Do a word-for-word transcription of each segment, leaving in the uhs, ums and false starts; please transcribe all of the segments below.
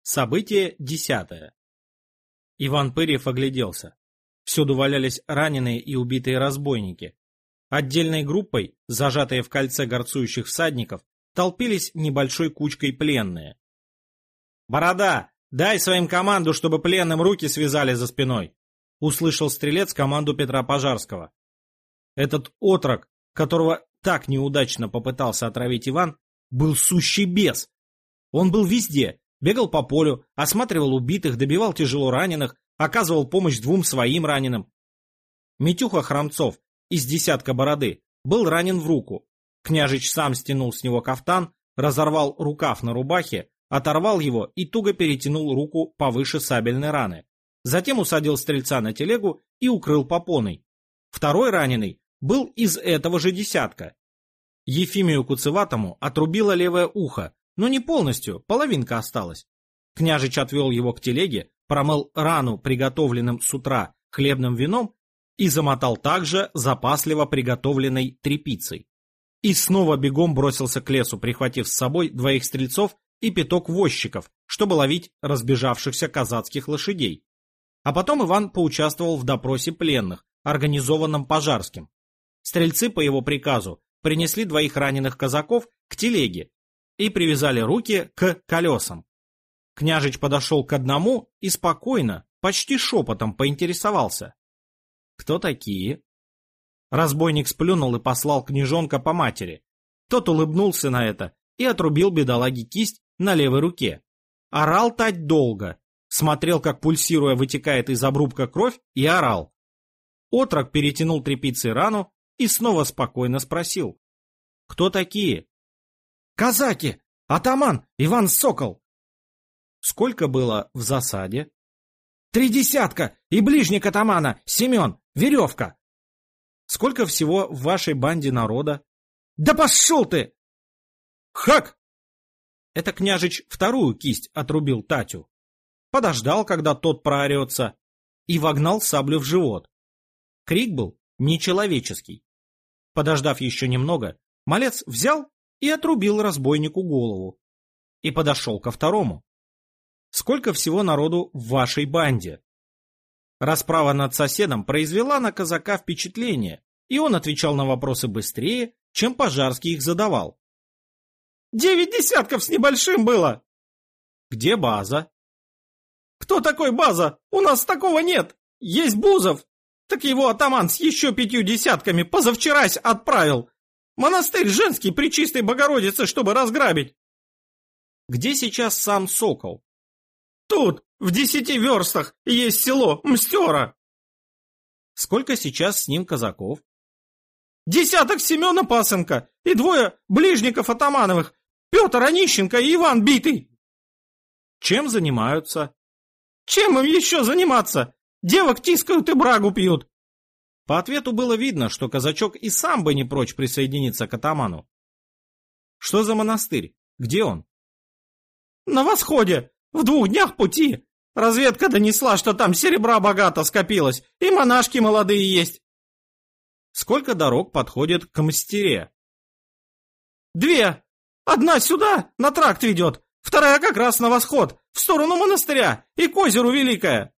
Событие десятое. Иван Пырьев огляделся. Всюду валялись раненые и убитые разбойники. Отдельной группой, зажатые в кольце горцующих всадников, толпились небольшой кучкой пленные. «Борода, дай своим команду, чтобы пленным руки связали за спиной!» — услышал стрелец команду Петра Пожарского. Этот отрок, которого так неудачно попытался отравить Иван, был сущий бес. Он был везде, бегал по полю, осматривал убитых, добивал тяжело раненых, оказывал помощь двум своим раненым. Митюха Хромцов из десятка Бороды был ранен в руку. Княжич сам стянул с него кафтан, разорвал рукав на рубахе, оторвал его и туго перетянул руку повыше сабельной раны. Затем усадил стрельца на телегу и укрыл попоной. Второй раненый был из этого же десятка. Ефимию Куцеватому отрубило левое ухо, но не полностью, половинка осталась. Княжич отвел его к телеге, промыл рану приготовленным с утра хлебным вином и замотал также запасливо приготовленной тряпицей. И снова бегом бросился к лесу, прихватив с собой двоих стрельцов и пяток возчиков, чтобы ловить разбежавшихся казацких лошадей. А потом Иван поучаствовал в допросе пленных, организованном Пожарским. Стрельцы по его приказу принесли двоих раненых казаков к телеге и привязали руки к колесам. Княжич подошел к одному и спокойно, почти шепотом поинтересовался. «Кто такие?» Разбойник сплюнул и послал княжонка по матери. Тот улыбнулся на это и отрубил бедолаге кисть на левой руке. Орал тать долго, смотрел, как пульсируя вытекает из обрубка кровь, и орал. Отрок перетянул тряпицей рану и снова спокойно спросил. «Кто такие?» «Казаки! Атаман Иван Сокол!» «Сколько было в засаде?» «Три десятка! И ближник атамана Семен, Веревка!» «Сколько всего в вашей банде народа?» «Да пошел ты!» «Хак!» Это княжич вторую кисть отрубил Татю. Подождал, когда тот проорется, и вогнал саблю в живот. Крик был нечеловеческий. Подождав еще немного, малец взял и отрубил разбойнику голову. И подошел ко второму. «Сколько всего народу в вашей банде?» Расправа над соседом произвела на казака впечатление, и он отвечал на вопросы быстрее, чем Пожарский их задавал. «Девять десятков с небольшим было!» «Где база?» «Кто такой база? У нас такого нет! Есть Бузов! Так его атаман с еще пятью десятками позавчерась отправил! Монастырь женский при Чистой Богородице, чтобы разграбить!» «Где сейчас сам Сокол?» «Тут, в десяти верстах, есть село Мстера!» «Сколько сейчас с ним казаков?» «Десяток Семена Пасынка и двое ближников атамановых, Петр Онищенко и Иван Битый!» «Чем занимаются?» «Чем им еще заниматься? Девок тискают и брагу пьют!» По ответу было видно, что казачок и сам бы не прочь присоединиться к атаману. «Что за монастырь? Где он?» «На восходе, в двух днях пути. Разведка донесла, что там серебра богато скопилось, и монашки молодые есть». «Сколько дорог подходит к Мстере?» «Две. Одна сюда, на тракт ведет, вторая как раз на восход, в сторону монастыря и к озеру Великое».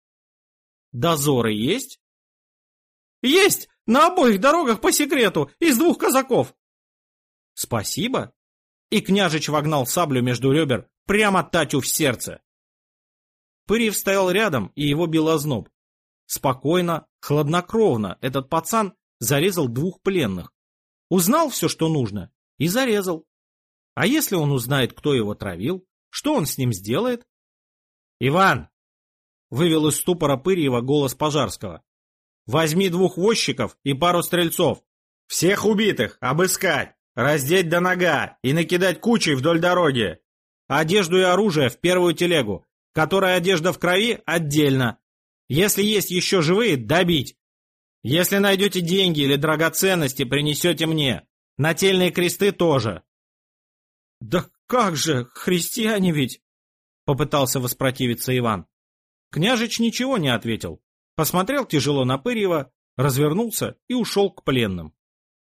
«Дозоры есть?» «Есть, на обоих дорогах по секрету, из двух казаков». «Спасибо». И княжич вогнал саблю между ребер прямо Татю в сердце. Пырьев стоял рядом, и его бил озноб. Спокойно, хладнокровно этот пацан зарезал двух пленных. Узнал все, что нужно, и зарезал. А если он узнает, кто его травил, что он с ним сделает? «Иван!» — вывел из ступора Пырьева голос Пожарского. «Возьми двух возчиков и пару стрельцов. Всех убитых обыскать, раздеть до нога и накидать кучей вдоль дороги. Одежду и оружие в первую телегу, которая одежда в крови отдельно. Если есть еще живые, добить. Если найдете деньги или драгоценности, принесете мне. Нательные кресты тоже». «Да как же, христиане ведь!» — попытался воспротивиться Иван. Княжич ничего не ответил. Посмотрел тяжело на Пырьева, развернулся и ушел к пленным.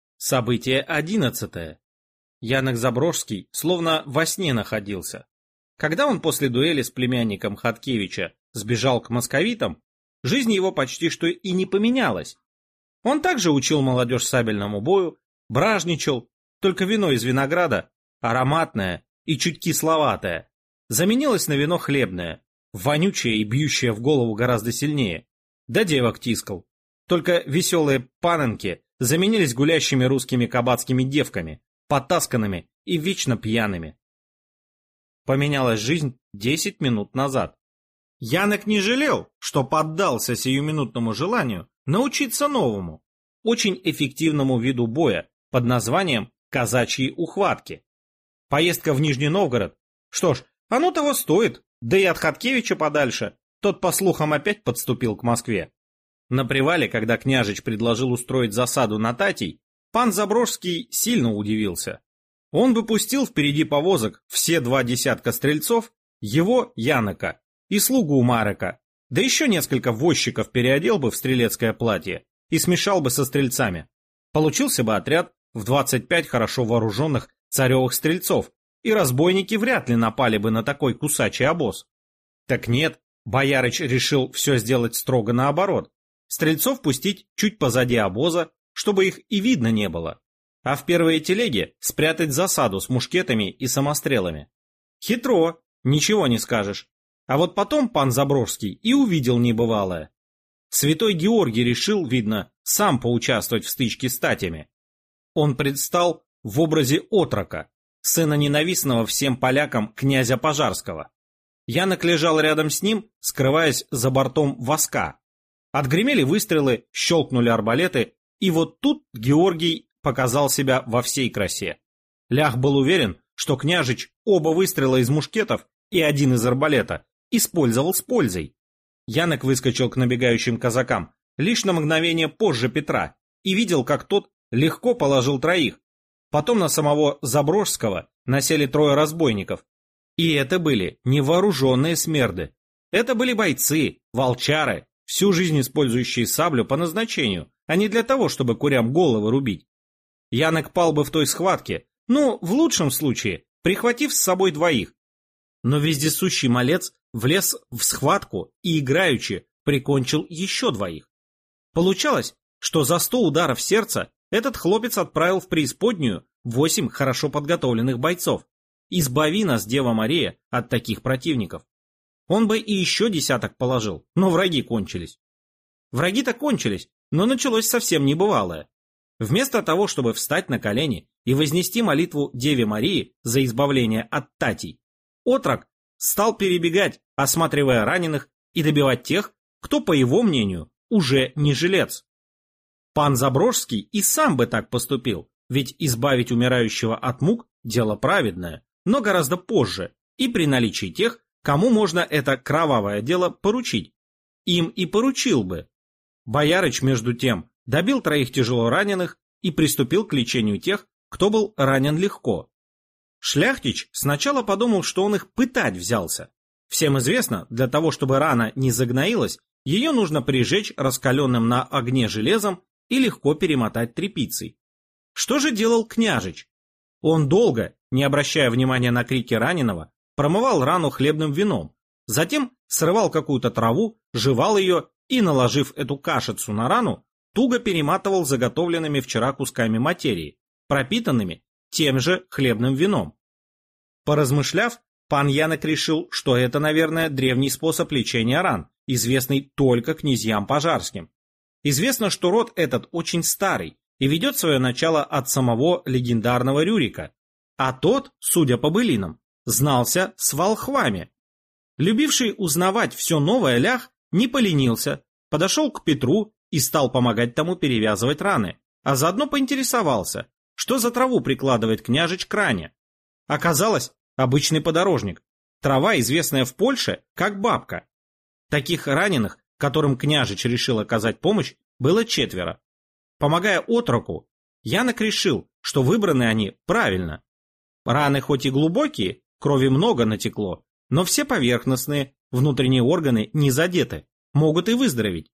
Событие одиннадцатое. Янок Заброжский словно во сне находился. Когда он после дуэли с племянником Хаткевича сбежал к московитам, жизнь его почти что и не поменялась. Он также учил молодежь сабельному бою, бражничал, только вино из винограда, ароматное и чуть кисловатое, заменилось на вино хлебное, вонючее и бьющее в голову гораздо сильнее. Да девок тискал. Только веселые паненки заменились гулящими русскими кабацкими девками, потасканными и вечно пьяными. Поменялась жизнь десять минут назад. Янок не жалел, что поддался сиюминутному желанию научиться новому, очень эффективному виду боя под названием казачьи ухватки. Поездка в Нижний Новгород, что ж, оно того стоит, да и от Хаткевича подальше, тот, по слухам, опять подступил к Москве. На привале, когда княжич предложил устроить засаду на Татей, пан Заброжский сильно удивился. Он бы пустил впереди повозок все два десятка стрельцов, его, Янока, и слугу Марека, да еще несколько возчиков переодел бы в стрелецкое платье и смешал бы со стрельцами. Получился бы отряд в двадцать пять хорошо вооруженных царевых стрельцов, и разбойники вряд ли напали бы на такой кусачий обоз. Так нет, боярыч решил все сделать строго наоборот. Стрельцов пустить чуть позади обоза, чтобы их и видно не было, а в первые телеги спрятать засаду с мушкетами и самострелами. Хитро, ничего не скажешь. А вот потом пан Заброжский и увидел небывалое. Святой Георгий решил, видно, сам поучаствовать в стычке с татями. Он предстал в образе отрока, сына ненавистного всем полякам князя Пожарского. Янок лежал рядом с ним, скрываясь за бортом воска. Отгремели выстрелы, щелкнули арбалеты, и вот тут Георгий показал себя во всей красе. Лях был уверен, что княжич оба выстрела из мушкетов и один из арбалета использовал с пользой. Янок выскочил к набегающим казакам лишь на мгновение позже Петра и видел, как тот легко положил троих. Потом на самого Заброжского насели трое разбойников. И это были не вооруженные смерды. Это были бойцы, волчары, всю жизнь использующие саблю по назначению, а не для того, чтобы курям головы рубить. Янок пал бы в той схватке, ну, в лучшем случае, прихватив с собой двоих. Но вездесущий малец влез в схватку и играючи прикончил еще двоих. Получалось, что за сто ударов сердца этот хлопец отправил в преисподнюю восемь хорошо подготовленных бойцов. Избави нас, Дева Мария, от таких противников. Он бы и еще десяток положил, но враги кончились. Враги-то кончились, но началось совсем небывалое. Вместо того, чтобы встать на колени и вознести молитву Деве Марии за избавление от татей, отрок стал перебегать, осматривая раненых и добивать тех, кто, по его мнению, уже не жилец. Пан Заброжский и сам бы так поступил, ведь избавить умирающего от мук – дело праведное, но гораздо позже и при наличии тех, кому можно это кровавое дело поручить. Им и поручил бы. Боярыч, между тем, добил троих тяжело раненых и приступил к лечению тех, кто был ранен легко. Шляхтич сначала подумал, что он их пытать взялся. Всем известно, для того, чтобы рана не загноилась, ее нужно прижечь раскаленным на огне железом и легко перемотать тряпицей. Что же делал княжич? Он долго, не обращая внимания на крики раненого, промывал рану хлебным вином, затем срывал какую-то траву, жевал ее и, наложив эту кашицу на рану, туго перематывал заготовленными вчера кусками материи, пропитанными тем же хлебным вином. Поразмышляв, пан Янок решил, что это, наверное, древний способ лечения ран, известный только князьям Пожарским. Известно, что род этот очень старый и ведет свое начало от самого легендарного Рюрика, а тот, судя по былинам, знался с волхвами. Любивший узнавать все новое Лях не поленился, подошел к Петру и стал помогать тому перевязывать раны, а заодно поинтересовался, что за траву прикладывает княжич к ране. Оказалось, обычный подорожник, трава, известная в Польше как бабка. Таких раненых, которым княжич решил оказать помощь, было четверо. Помогая отроку, Янок решил, что выбраны они правильно. Раны хоть и глубокие, крови много натекло, но все поверхностные, внутренние органы не задеты, могут и выздороветь.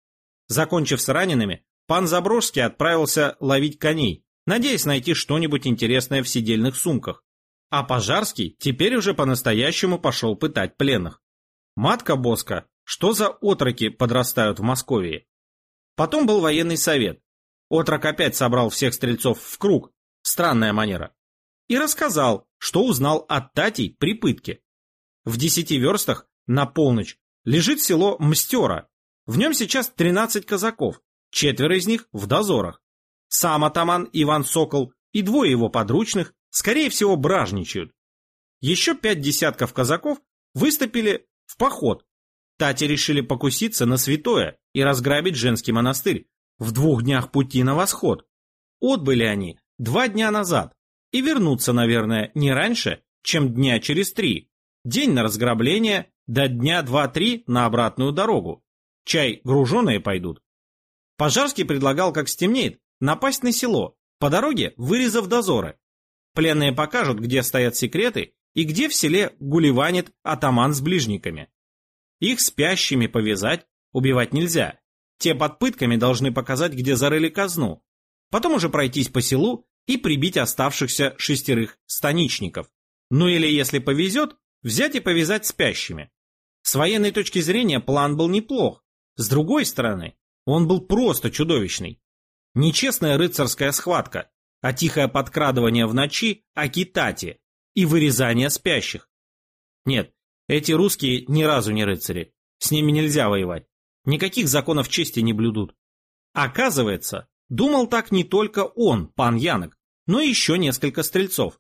Закончив с ранеными, пан Заброжский отправился ловить коней, надеясь найти что-нибудь интересное в седельных сумках. А Пожарский теперь уже по-настоящему пошел пытать пленных. Матка Боска, что за отроки подрастают в Московии? Потом был военный совет. Отрок опять собрал всех стрельцов в круг, странная манера, и рассказал, что узнал от татей при пытке. В десяти верстах на полночь лежит село Мстера. В нем сейчас тринадцать казаков, четверо из них в дозорах. Сам атаман Иван Сокол и двое его подручных, скорее всего, бражничают. Еще пять десятков казаков выступили в поход. Тати решили покуситься на святое и разграбить женский монастырь в двух днях пути на восход. Отбыли они два дня назад и вернутся, наверное, не раньше, чем дня через три. День на разграбление, до дня два-три на обратную дорогу. Чай груженые пойдут. Пожарский предлагал, как стемнеет, напасть на село, по дороге вырезав дозоры. Пленные покажут, где стоят секреты и где в селе гулеванит атаман с ближниками. Их спящими повязать, убивать нельзя. Те под пытками должны показать, где зарыли казну. Потом уже пройтись по селу и прибить оставшихся шестерых станичников. Ну или, если повезет, взять и повязать спящими. С военной точки зрения план был неплох. С другой стороны, он был просто чудовищный. Нечестная рыцарская схватка, а тихое подкрадывание в ночи Акитати и вырезание спящих. Нет, эти русские ни разу не рыцари, с ними нельзя воевать, никаких законов чести не блюдут. Оказывается, думал так не только он, пан Янок, но и еще несколько стрельцов.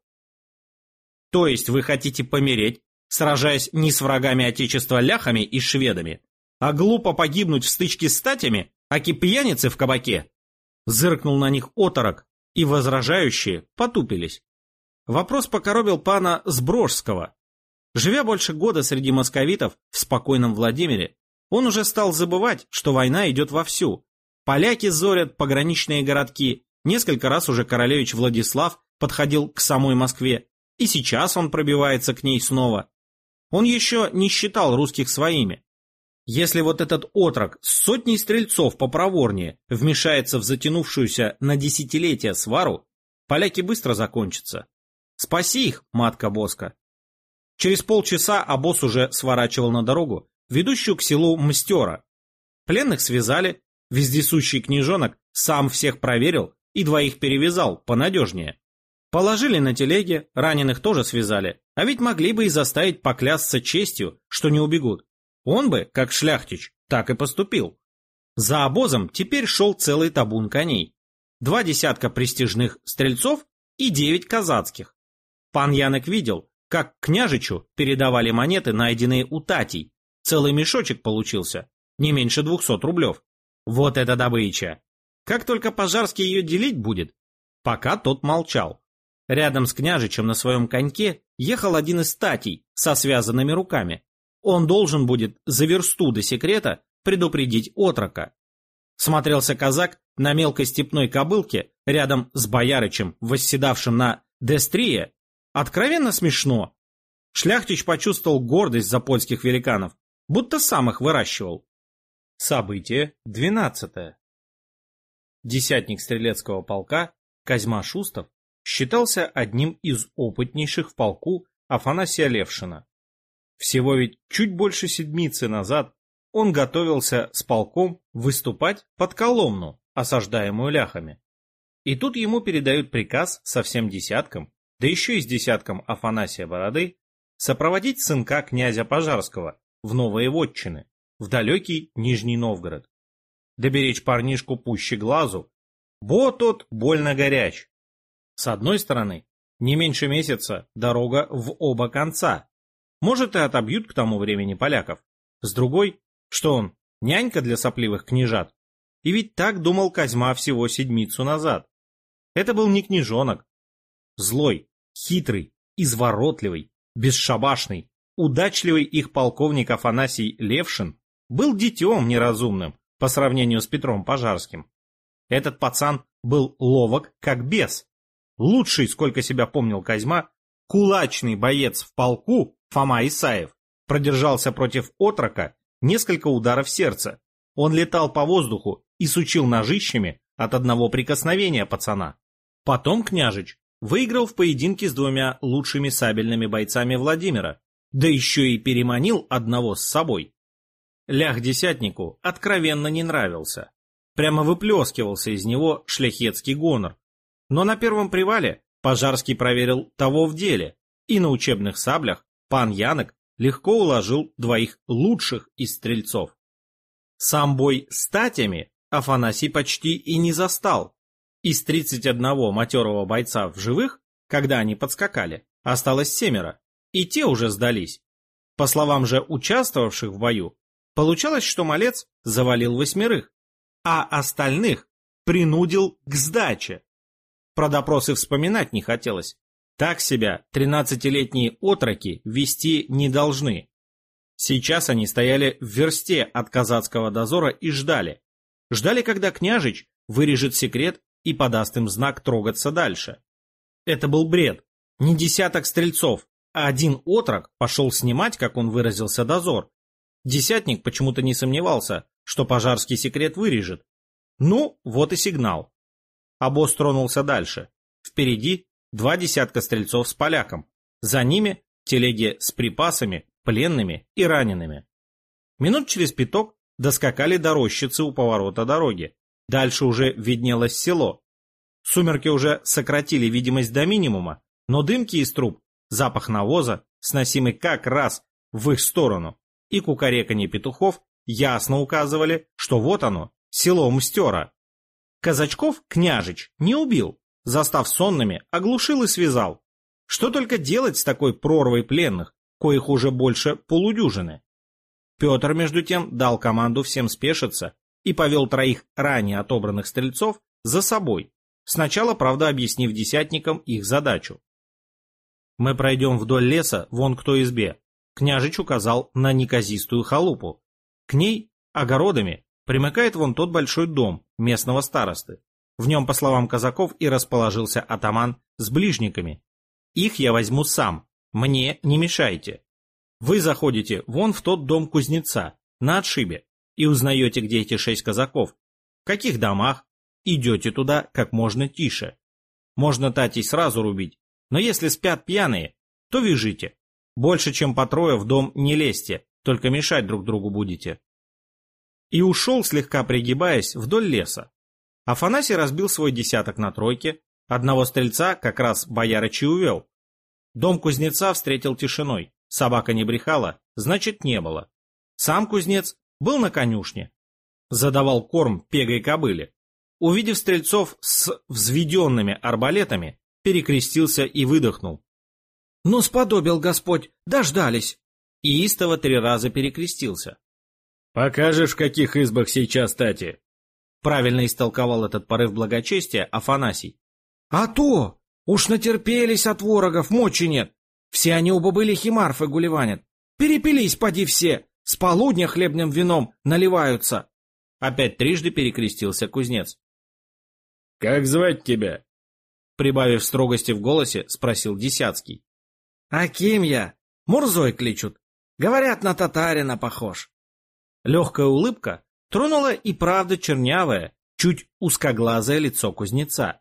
То есть вы хотите помереть, сражаясь не с врагами отечества ляхами и шведами, а глупо погибнуть в стычке с статями, аки пьяницы в кабаке? Зыркнул на них оторок, и возражающие потупились. Вопрос покоробил пана Сброжского. Живя больше года среди московитов в спокойном Владимире, он уже стал забывать, что война идет вовсю. Поляки зорят пограничные городки, несколько раз уже королевич Владислав подходил к самой Москве, и сейчас он пробивается к ней снова. Он еще не считал русских своими. Если вот этот отрок с сотней стрельцов попроворнее вмешается в затянувшуюся на десятилетия свару, поляки быстро закончатся. Спаси их, матка Боска. Через полчаса обоз уже сворачивал на дорогу, ведущую к селу Мстера. Пленных связали, вездесущий княжонок сам всех проверил и двоих перевязал понадежнее. Положили на телеге, раненых тоже связали, а ведь могли бы и заставить поклясться честью, что не убегут. Он бы, как шляхтич, так и поступил. За обозом теперь шел целый табун коней. Два десятка престижных стрельцов и девять казацких. Пан Янок видел, как княжичу передавали монеты, найденные у татей. Целый мешочек получился, не меньше двухсот рублев. Вот это добыча! Как только Пожарский ее делить будет? Пока тот молчал. Рядом с княжичем на своем коньке ехал один из татей со связанными руками. Он должен будет за версту до секрета предупредить отрока. Смотрелся казак на мелкой степной кобылке рядом с боярычем, восседавшим на дестрие. Откровенно смешно. Шляхтич почувствовал гордость за польских великанов, будто сам их выращивал. Событие двенадцатое. Десятник стрелецкого полка Козьма Шустов считался одним из опытнейших в полку Афанасия Левшина. Всего ведь чуть больше седмицы назад он готовился с полком выступать под Коломну, осаждаемую ляхами. И тут ему передают приказ со всем десятком, да еще и с десятком Афанасия Бороды, сопроводить сынка князя Пожарского в новые вотчины, в далекий Нижний Новгород. Да беречь парнишку пуще глазу, бо тот больно горяч. С одной стороны, не меньше месяца дорога в оба конца. Может, и отобьют к тому времени поляков. С другой, что он, нянька для сопливых княжат? И ведь так думал Козьма всего седмицу назад. Это был не княжонок. Злой, хитрый, изворотливый, бесшабашный, удачливый их полковник Афанасий Левшин был детем неразумным по сравнению с Петром Пожарским. Этот пацан был ловок как бес. Лучший, сколько себя помнил Козьма, кулачный боец в полку Фома Исаев продержался против отрока несколько ударов сердца. Он летал по воздуху и сучил ножищами от одного прикосновения пацана. Потом княжич выиграл в поединке с двумя лучшими сабельными бойцами Владимира, да еще и переманил одного с собой. Лях десятнику откровенно не нравился. Прямо выплескивался из него шляхетский гонор. Но на первом привале Пожарский проверил того в деле, и на учебных саблях пан Янок легко уложил двоих лучших из стрельцов. Сам бой с татями Афанасий почти и не застал. Из тридцати одного матерого бойца в живых, когда они подскакали, осталось семеро, и те уже сдались. По словам же участвовавших в бою, получалось, что малец завалил восьмерых, а остальных принудил к сдаче. Про допросы вспоминать не хотелось. Так себя тринадцатилетние отроки вести не должны. Сейчас они стояли в версте от казацкого дозора и ждали. Ждали, когда княжич вырежет секрет и подаст им знак трогаться дальше. Это был бред. Не десяток стрельцов, а один отрок пошел снимать, как он выразился, дозор. Десятник почему-то не сомневался, что Пожарский секрет вырежет. Ну, вот и сигнал. Обоз тронулся дальше. Впереди два десятка стрельцов с поляком. За ними телеги с припасами, пленными и ранеными. Минут через пяток доскакали до рощицы у поворота дороги. Дальше уже виднелось село. Сумерки уже сократили видимость до минимума, но дымки из труб, запах навоза, сносимый как раз в их сторону, и кукареканье петухов ясно указывали, что вот оно, село Мстера. Казачков княжич не убил, застав сонными, оглушил и связал. Что только делать с такой прорвой пленных, коих уже больше полудюжины? Петр, между тем, дал команду всем спешиться и повел троих ранее отобранных стрельцов за собой, сначала, правда, объяснив десятникам их задачу. «Мы пройдем вдоль леса вон к той избе», — княжич указал на неказистую халупу. К ней, огородами, примыкает вон тот большой дом местного старосты. В нем, по словам казаков, и расположился атаман с ближниками. Их я возьму сам, мне не мешайте. Вы заходите вон в тот дом кузнеца, на отшибе, и узнаете, где эти шесть казаков, в каких домах, идете туда как можно тише. Можно татей сразу рубить, но если спят пьяные, то вяжите. Больше, чем по трое в дом не лезьте, только мешать друг другу будете. И ушел, слегка пригибаясь, вдоль леса. Афанасий разбил свой десяток на тройке, одного стрельца как раз боярыч и увел. Дом кузнеца встретил тишиной, собака не брехала, значит не было. Сам кузнец был на конюшне, задавал корм пегой кобыле. Увидев стрельцов с взведенными арбалетами, перекрестился и выдохнул. «Ну, сподобил Господь, дождались!» И истово три раза перекрестился. «Покажешь, в каких избах сейчас тати?» Правильно истолковал этот порыв благочестия Афанасий. «А то! Уж натерпелись от ворогов, мочи нет! Все они у бабылихи Марфы гулеванят! Перепились, поди все! С полудня хлебным вином наливаются!» Опять трижды перекрестился кузнец. «Как звать тебя?» Прибавив строгости в голосе, спросил Десятский. «Аким я! Мурзой кличут! Говорят, на татарина похож!» Легкая улыбка тронула и правда чернявое, чуть узкоглазое лицо кузнеца.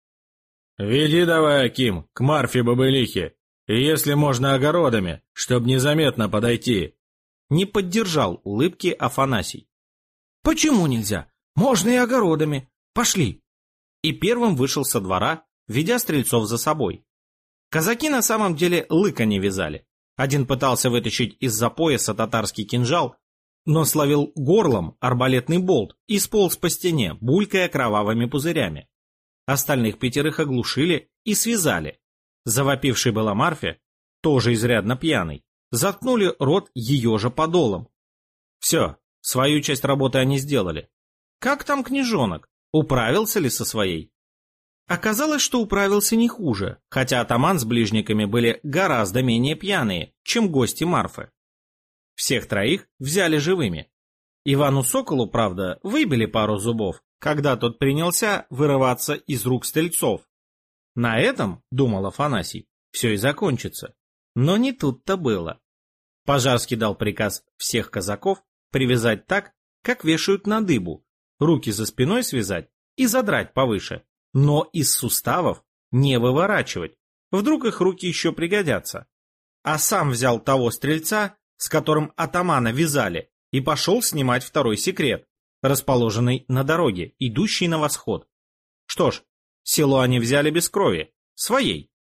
«Веди давай, Аким, к Марфе-бабылихе, и если можно огородами, чтоб незаметно подойти». Не поддержал улыбки Афанасий. «Почему нельзя? Можно и огородами. Пошли!» И первым вышел со двора, ведя стрельцов за собой. Казаки на самом деле лыка не вязали. Один пытался вытащить из-за пояса татарский кинжал, но словил горлом арбалетный болт и сполз по стене, булькая кровавыми пузырями. Остальных пятерых оглушили и связали. Завопивший была Марфе, тоже изрядно пьяный, заткнули рот ее же подолом. Все, свою часть работы они сделали. Как там княжонок? Управился ли со своей? Оказалось, что управился не хуже, хотя атаман с ближниками были гораздо менее пьяные, чем гости Марфы. Всех троих взяли живыми. Ивану Соколу, правда, выбили пару зубов, когда тот принялся вырываться из рук стрельцов. На этом, думал Афанасий, все и закончится. Но не тут-то было. Пожарский дал приказ всех казаков привязать так, как вешают на дыбу, руки за спиной связать и задрать повыше, но из суставов не выворачивать, вдруг их руки еще пригодятся. А сам взял того стрельца, с которым атамана вязали, и пошел снимать второй секрет, расположенный на дороге, идущей на восход. Что ж, село они взяли без крови, своей.